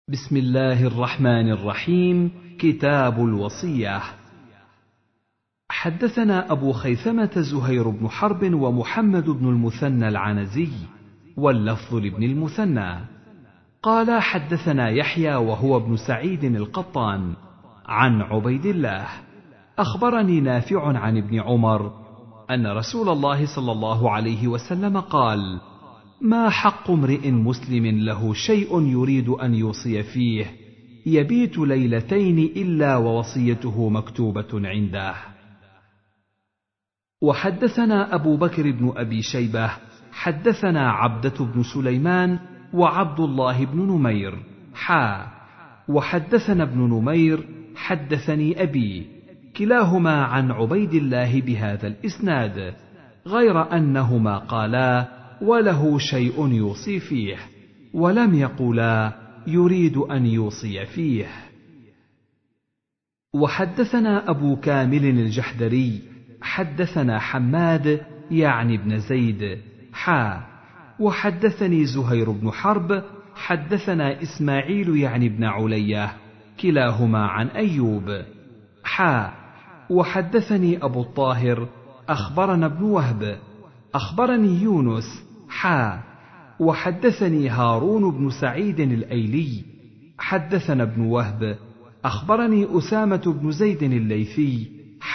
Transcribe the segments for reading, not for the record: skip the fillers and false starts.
بسم الله الرحمن الرحيم. كتاب الوصية. حدثنا أبو خيثمة زهير بن حرب ومحمد بن المثنى العنزي، واللفظ لابن المثنى، قال حدثنا يحيى وهو ابن سعيد القطان عن عبيد الله أخبرني نافع عن ابن عمر أن رسول الله صلى الله عليه وسلم قال: ما حق امرئ مسلم له شيء يريد أن يوصي فيه يبيت ليلتين إلا ووصيته مكتوبة عنده. وحدثنا أبو بكر بن أبي شيبة حدثنا عبدة بن سليمان وعبد الله بن نمير وحدثنا ابن نمير حدثني أبي، كلاهما عن عبيد الله بهذا الإسناد، غير أنهما قالا: وله شيء يوصي فيه، ولم يقولا يريد أن يوصي فيه. وحدثنا أبو كامل الجحدري حدثنا حماد يعني بن زيد وحدثني زهير بن حرب حدثنا إسماعيل يعني بن علية، كلاهما عن أيوب وحدثني أبو الطاهر أخبرنا ابن وهب أخبرني يونس وحدثني هارون بن سعيد الأيلي حدثنا ابن وهب أخبرني أسامة بن زيد الليثي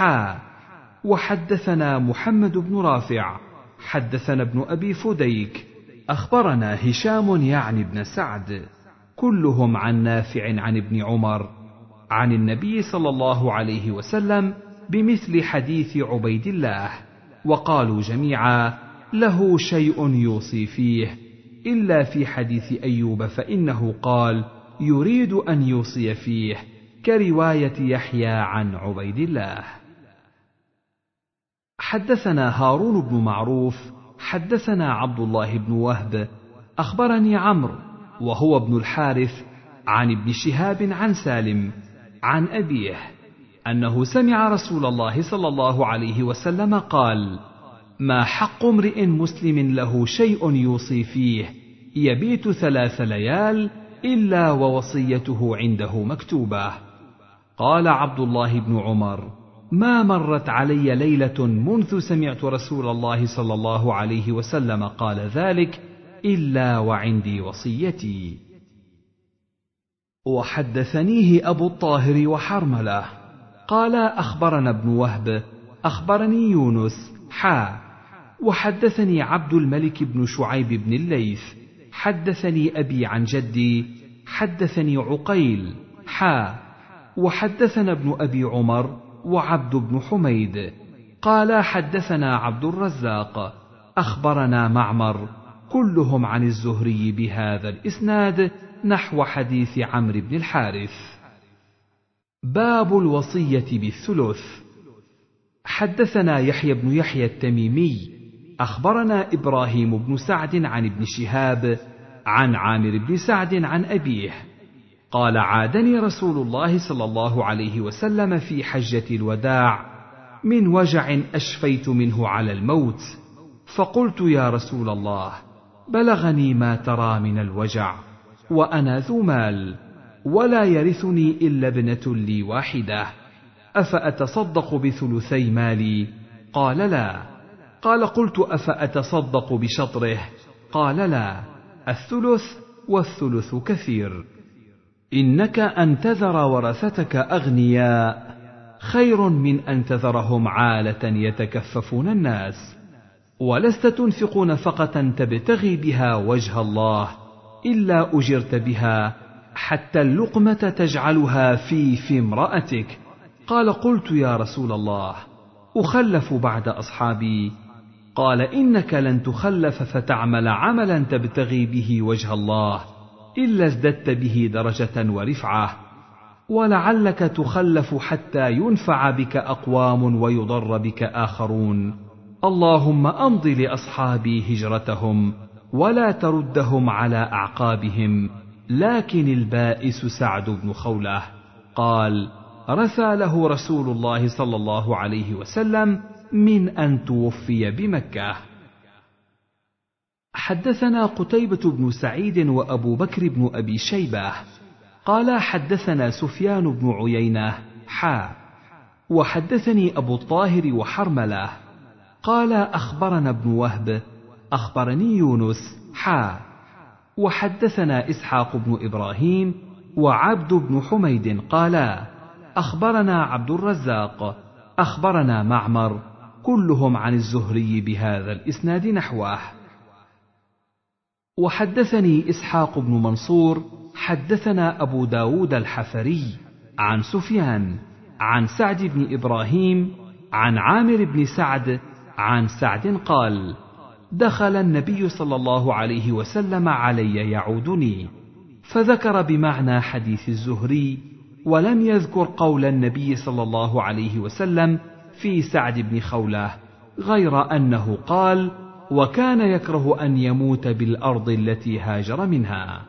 وحدثنا محمد بن رافع حدثنا ابن أبي فديك أخبرنا هشام يعني بن سعد، كلهم عن نافع عن ابن عمر عن النبي صلى الله عليه وسلم بمثل حديث عبيد الله، وقالوا جميعا: له شيء يوصي فيه، إلا في حديث أيوب فإنه قال: يريد أن يوصي فيه، كرواية يحيى عن عبيد الله. حدثنا هارون بن معروف حدثنا عبد الله بن وهب أخبرني عمرو وهو ابن الحارث عن ابن شهاب عن سالم عن أبيه أنه سمع رسول الله صلى الله عليه وسلم قال: ما حق امرئ مسلم له شيء يوصي فيه يبيت 3 ليال إلا ووصيته عنده مكتوبة. قال عبد الله بن عمر: ما مرت علي ليلة منذ سمعت رسول الله صلى الله عليه وسلم قال ذلك إلا وعندي وصيتي. وحدثنيه أبو الطاهر وحرملة قال أخبرنا ابن وهب أخبرني يونس وحدثني عبد الملك بن شعيب بن الليث حدثني أبي عن جدي حدثني عقيل وحدثنا ابن أبي عمر وعبد بن حميد قال حدثنا عبد الرزاق أخبرنا معمر، كلهم عن الزهري بهذا الإسناد نحو حديث عمرو بن الحارث. باب الوصية بالثلث. حدثنا يحيى بن يحيى التميمي أخبرنا إبراهيم بن سعد عن ابن شهاب عن عامر بن سعد عن أبيه قال: عادني رسول الله صلى الله عليه وسلم في حجة الوداع من وجع أشفيت منه على الموت، فقلت: يا رسول الله، بلغني ما ترى من الوجع، وأنا ذو مال، ولا يرثني إلا ابنة لي واحدة، أفأتصدق بثلثي مالي؟ قال: لا. قال: قلت: أفأتصدق بشطره؟ قال: لا، الثلث، والثلث كثير. إنك أن تذر ورثتك أغنياء خير من أن تذرهم عالة يتكففون الناس، ولست تنفق نفقة تبتغي بها وجه الله إلا أجرت بها حتى اللقمة تجعلها في امرأتك. قال: قلت: يا رسول الله، أخلف بعد أصحابي؟ قال: إنك لن تخلف فتعمل عملا تبتغي به وجه الله إلا ازددت به درجة ورفعة، ولعلك تخلف حتى ينفع بك أقوام ويضر بك آخرون. اللهم أمض لأصحابي هجرتهم ولا تردهم على أعقابهم. لكن البائس سعد بن خولة. قال: رثى له رسول الله صلى الله عليه وسلم من أن توفي بمكة. حدثنا قتيبة بن سعيد وأبو بكر بن أبي شيبة قال حدثنا سفيان بن عيينة وحدثني أبو الطاهر وحرملة قال أخبرنا ابن وهب أخبرني يونس وحدثنا إسحاق بن إبراهيم وعبد بن حميد قالا أخبرنا عبد الرزاق أخبرنا معمر كلهم عن الزهري بهذا الإسناد نحوه. وحدثني إسحاق بن منصور حدثنا أبو داود الحفري عن سفيان عن سعد بن إبراهيم عن عامر بن سعد عن سعد قال دخل النبي صلى الله عليه وسلم علي يعودني، فذكر بمعنى حديث الزهري ولم يذكر قول النبي صلى الله عليه وسلم في سعد بن خولة، غير أنه قال وكان يكره أن يموت بالأرض التي هاجر منها.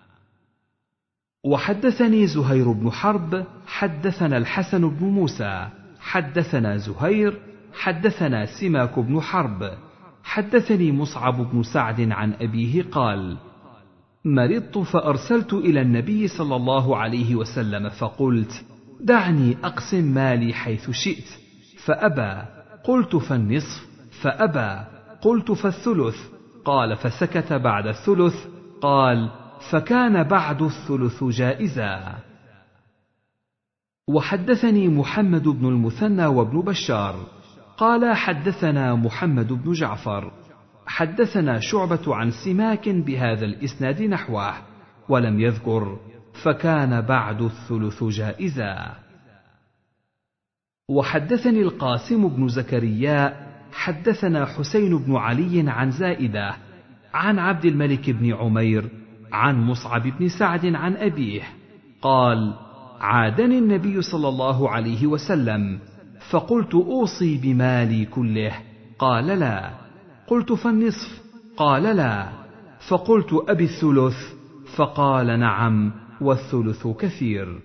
وحدثني زهير بن حرب حدثنا الحسن بن موسى حدثنا زهير حدثنا سماك بن حرب حدثني مصعب بن سعد عن أبيه قال مرضت فأرسلت إلى النبي صلى الله عليه وسلم فقلت دعني أقسم مالي حيث شئت، فأبى، قلت فالنصف، فأبى، قلت فالثلث، قال فسكت بعد الثلث، قال فكان بعد الثلث جائزا. وحدثني محمد بن المثنى وابن بشار قال حدثنا محمد بن جعفر حدثنا شعبة عن سماك بهذا الإسناد نحوه ولم يذكر فكان بعد الثلث جائزا. وحدثني القاسم بن زكريا حدثنا حسين بن علي عن زائدة عن عبد الملك بن عمير عن مصعب بن سعد عن أبيه قال عادني النبي صلى الله عليه وسلم فقلت أوصي بمالي كله، قال لا، قلت فالنصف، قال لا، فقلت أبي الثلث، فقال نعم والثلث كثير.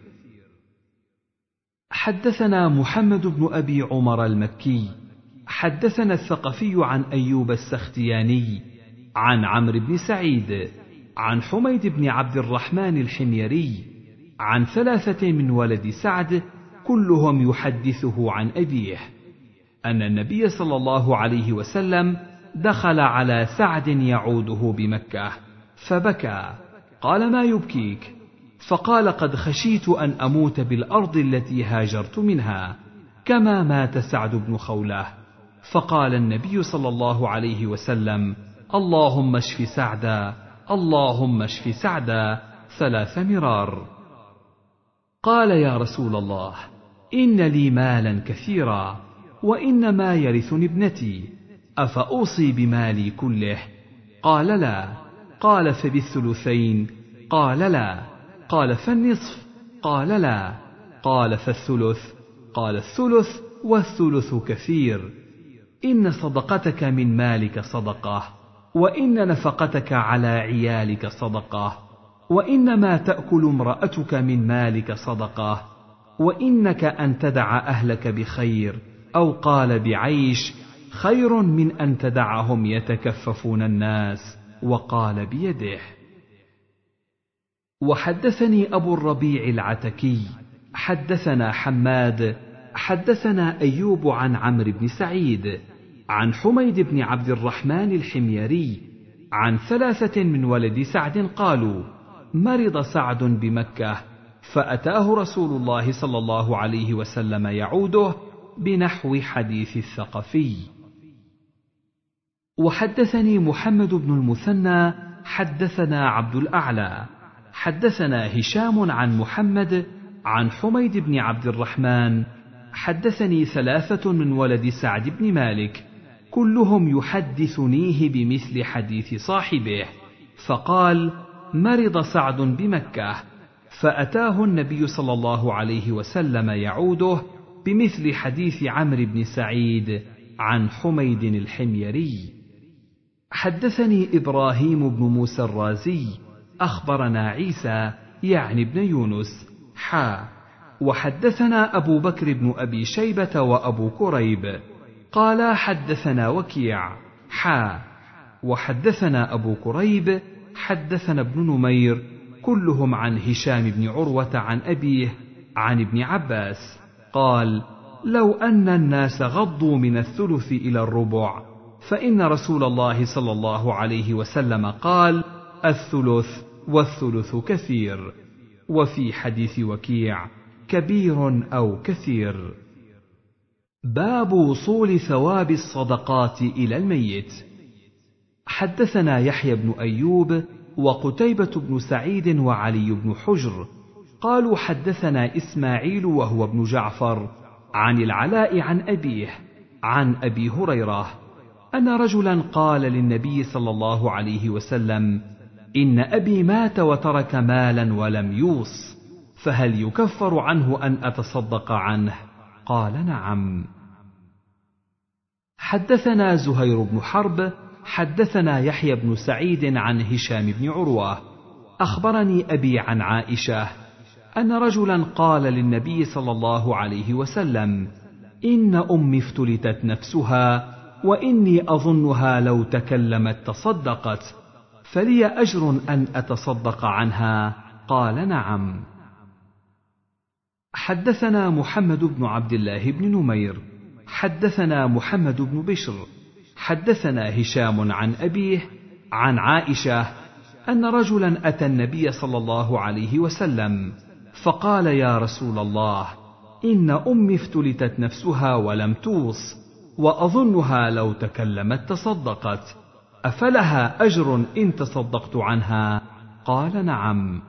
حدثنا محمد بن أبي عمر المكي حدثنا الثقفي عن أيوب السختياني عن عمرو بن سعيد عن حميد بن عبد الرحمن الحميري عن 3 من ولد سعد كلهم يحدثه عن أبيه أن النبي صلى الله عليه وسلم دخل على سعد يعوده بمكة فبكى، قال ما يبكيك؟ فقال قد خشيت أن أموت بالأرض التي هاجرت منها كما مات سعد بن خولة. فقال النبي صلى الله عليه وسلم اللهم اشف سعدا، اللهم اشف سعدا 3 مرار. قال يا رسول الله إن لي مالا كثيرا وإنما يرثني ابنتي، أفأوصي بمالي كله؟ قال لا. قال فبالثلثين؟ قال لا. قال فالنصف؟ قال لا. قال فالثلث؟ قال الثلث والثلث كثير. إن صدقتك من مالك صدقة، وإن نفقتك على عيالك صدقة، وإنما تأكل امرأتك من مالك صدقة، وإنك أن تدع أهلك بخير أو قال بعيش خير من أن تدعهم يتكففون الناس، وقال بيده. وحدثني أبو الربيع العتكي حدثنا حماد حدثنا أيوب عن عمرو بن سعيد عن حميد بن عبد الرحمن الحميري عن 3 من ولد سعد قالوا مرض سعد بمكة فأتاه رسول الله صلى الله عليه وسلم يعوده بنحو حديث الثقفي. وحدثني محمد بن المثنى حدثنا عبد الأعلى حدثنا هشام عن محمد عن حميد بن عبد الرحمن حدثني 3 من ولد سعد بن مالك كلهم يحدثنيه بمثل حديث صاحبه، فقال مرض سعد بمكة فأتاه النبي صلى الله عليه وسلم يعوده بمثل حديث عمرو بن سعيد عن حميد الحميري. حدثني إبراهيم بن موسى الرازي أخبرنا عيسى يعني ابن يونس وحدثنا أبو بكر بن أبي شيبة وأبو كريب قال حدثنا وكيع وحدثنا أبو كريب حدثنا ابن نمير كلهم عن هشام بن عروة عن أبيه عن ابن عباس قال: لو أن الناس غضوا من الثلث إلى الربع، فإن رسول الله صلى الله عليه وسلم قال: الثلث والثلث كثير. وفي حديث وكيع: كبير أو كثير. باب وصول ثواب الصدقات إلى الميت. حدثنا يحيى بن أيوب وقتيبة بن سعيد وعلي بن حجر قالوا حدثنا إسماعيل وهو ابن جعفر عن العلاء عن أبيه عن أبي هريرة أن رجلا قال للنبي صلى الله عليه وسلم: إن أبي مات وترك مالا ولم يوص، فهل يكفر عنه أن أتصدق عنه؟ قال: نعم. حدثنا زهير بن حرب حدثنا يحيى بن سعيد عن هشام بن عروة أخبرني أبي عن عائشة أن رجلا قال للنبي صلى الله عليه وسلم: إن أمي افتلتت نفسها وإني أظنها لو تكلمت تصدقت، فلي أجر أن أتصدق عنها؟ قال: نعم. حدثنا محمد بن عبد الله بن نمير حدثنا محمد بن بشر حدثنا هشام عن أبيه عن عائشة أن رجلا أتى النبي صلى الله عليه وسلم فقال: يا رسول الله، إن أمي افتلتت نفسها ولم توص، وأظنها لو تكلمت تصدقت، أفلها أجر إن تصدقت عنها؟ قال: نعم.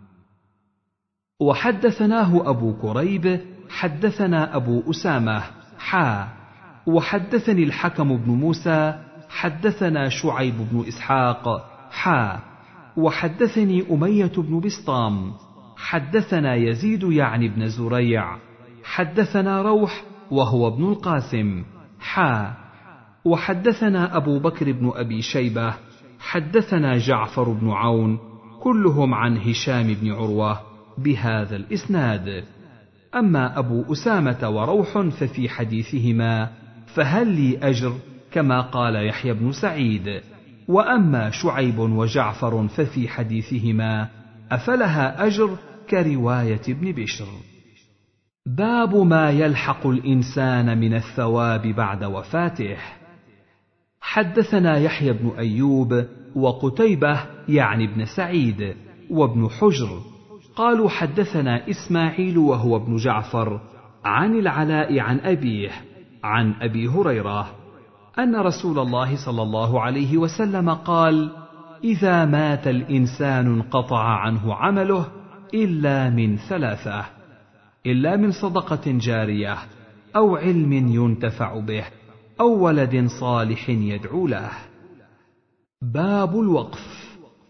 وحدثناه أبو كريب حدثنا أبو أسامة وحدثني الحكم بن موسى حدثنا شعيب بن إسحاق وحدثني أمية بن بسطام حدثنا يزيد يعني بن زريع حدثنا روح وهو ابن القاسم وحدثنا أبو بكر بن أبي شيبة حدثنا جعفر بن عون كلهم عن هشام بن عروة بهذا الإسناد. أما أبو أسامة وروح ففي حديثهما فهل لي أجر كما قال يحيى بن سعيد، وأما شعيب وجعفر ففي حديثهما أفلها أجر كرواية ابن بشر. باب ما يلحق الإنسان من الثواب بعد وفاته. حدثنا يحيى بن أيوب وقتيبة يعني ابن سعيد وابن حجر قالوا حدثنا إسماعيل وهو ابن جعفر عن العلاء عن أبيه عن أبي هريرة أن رسول الله صلى الله عليه وسلم قال: إذا مات الإنسان انقطع عنه عمله إلا من ثلاثة: إلا من صدقة جارية أو علم ينتفع به أو ولد صالح يدعو له. باب الوقف.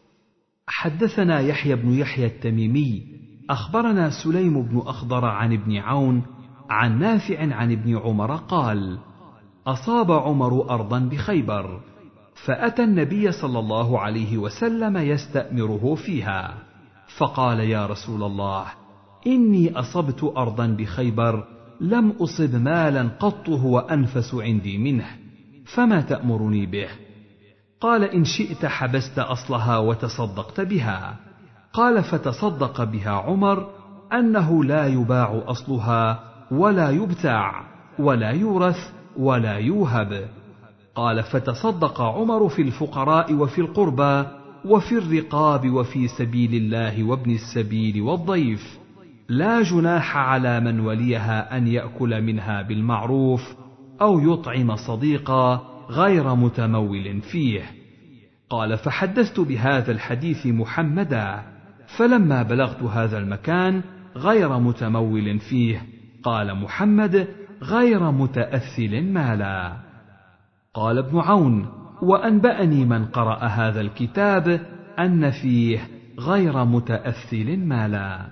حدثنا يحيى بن يحيى التميمي أخبرنا سليم بن أخضر عن ابن عون عن نافع عن ابن عمر قال: أصاب عمر أرضا بخيبر، فأتى النبي صلى الله عليه وسلم يستأمره فيها، فقال: يا رسول الله، إني أصبت أرضا بخيبر لم أصب مالا قط هو أنفس عندي منه، فما تأمرني به؟ قال: إن شئت حبست أصلها وتصدقت بها. قال: فتصدق بها عمر أنه لا يباع أصلها ولا يبتاع ولا يورث ولا يوهب. قال: فتصدق عمر في الفقراء وفي القربى وفي الرقاب وفي سبيل الله وابن السبيل والضيف، لا جناح على من وليها أن يأكل منها بالمعروف أو يطعم صديقا غير متمول فيه. قال: فحدثت بهذا الحديث محمدا، فلما بلغت هذا المكان غير متمول فيه، قال محمد: غير متأثل مالا. قال ابن عون: وأنبأني من قرأ هذا الكتاب أن فيه غير متأثل مالا.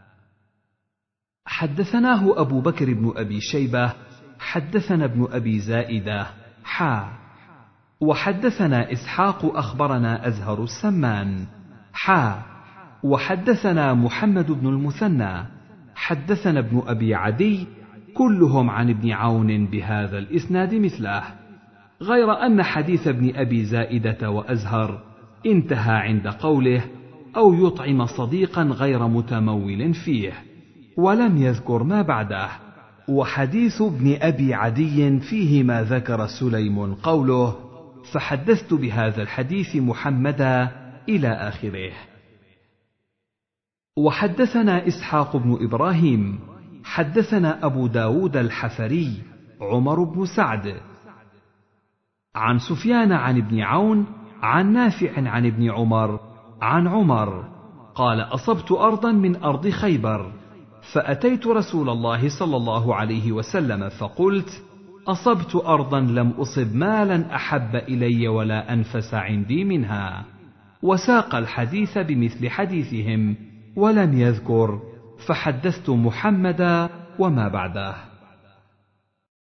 حدثناه أبو بكر بن أبي شيبة حدثنا ابن أبي زائدة وحدثنا إسحاق أخبرنا أزهر السمان وحدثنا محمد بن المثنى حدثنا ابن أبي عدي كلهم عن ابن عون بهذا الإسناد مثله، غير أن حديث ابن أبي زائدة وأزهر انتهى عند قوله: أو يطعم صديقا غير متمول فيه، ولم يذكر ما بعده. وحديث ابن أبي عدي فيه ما ذكر سليم قوله: فحدثت بهذا الحديث محمدا إلى آخره. وحدثنا إسحاق بن إبراهيم حدثنا أبو داود الحفري عمر بن سعد عن سفيان عن ابن عون عن نافع عن ابن عمر عن عمر قال: أصبت أرضا من أرض خيبر، فأتيت رسول الله صلى الله عليه وسلم فقلت: أصبت أرضا لم أصب مالا أحب إلي ولا أنفس عندي منها. وساق الحديث بمثل حديثهم ولم يذكر، فحدثت محمدا وما بعده.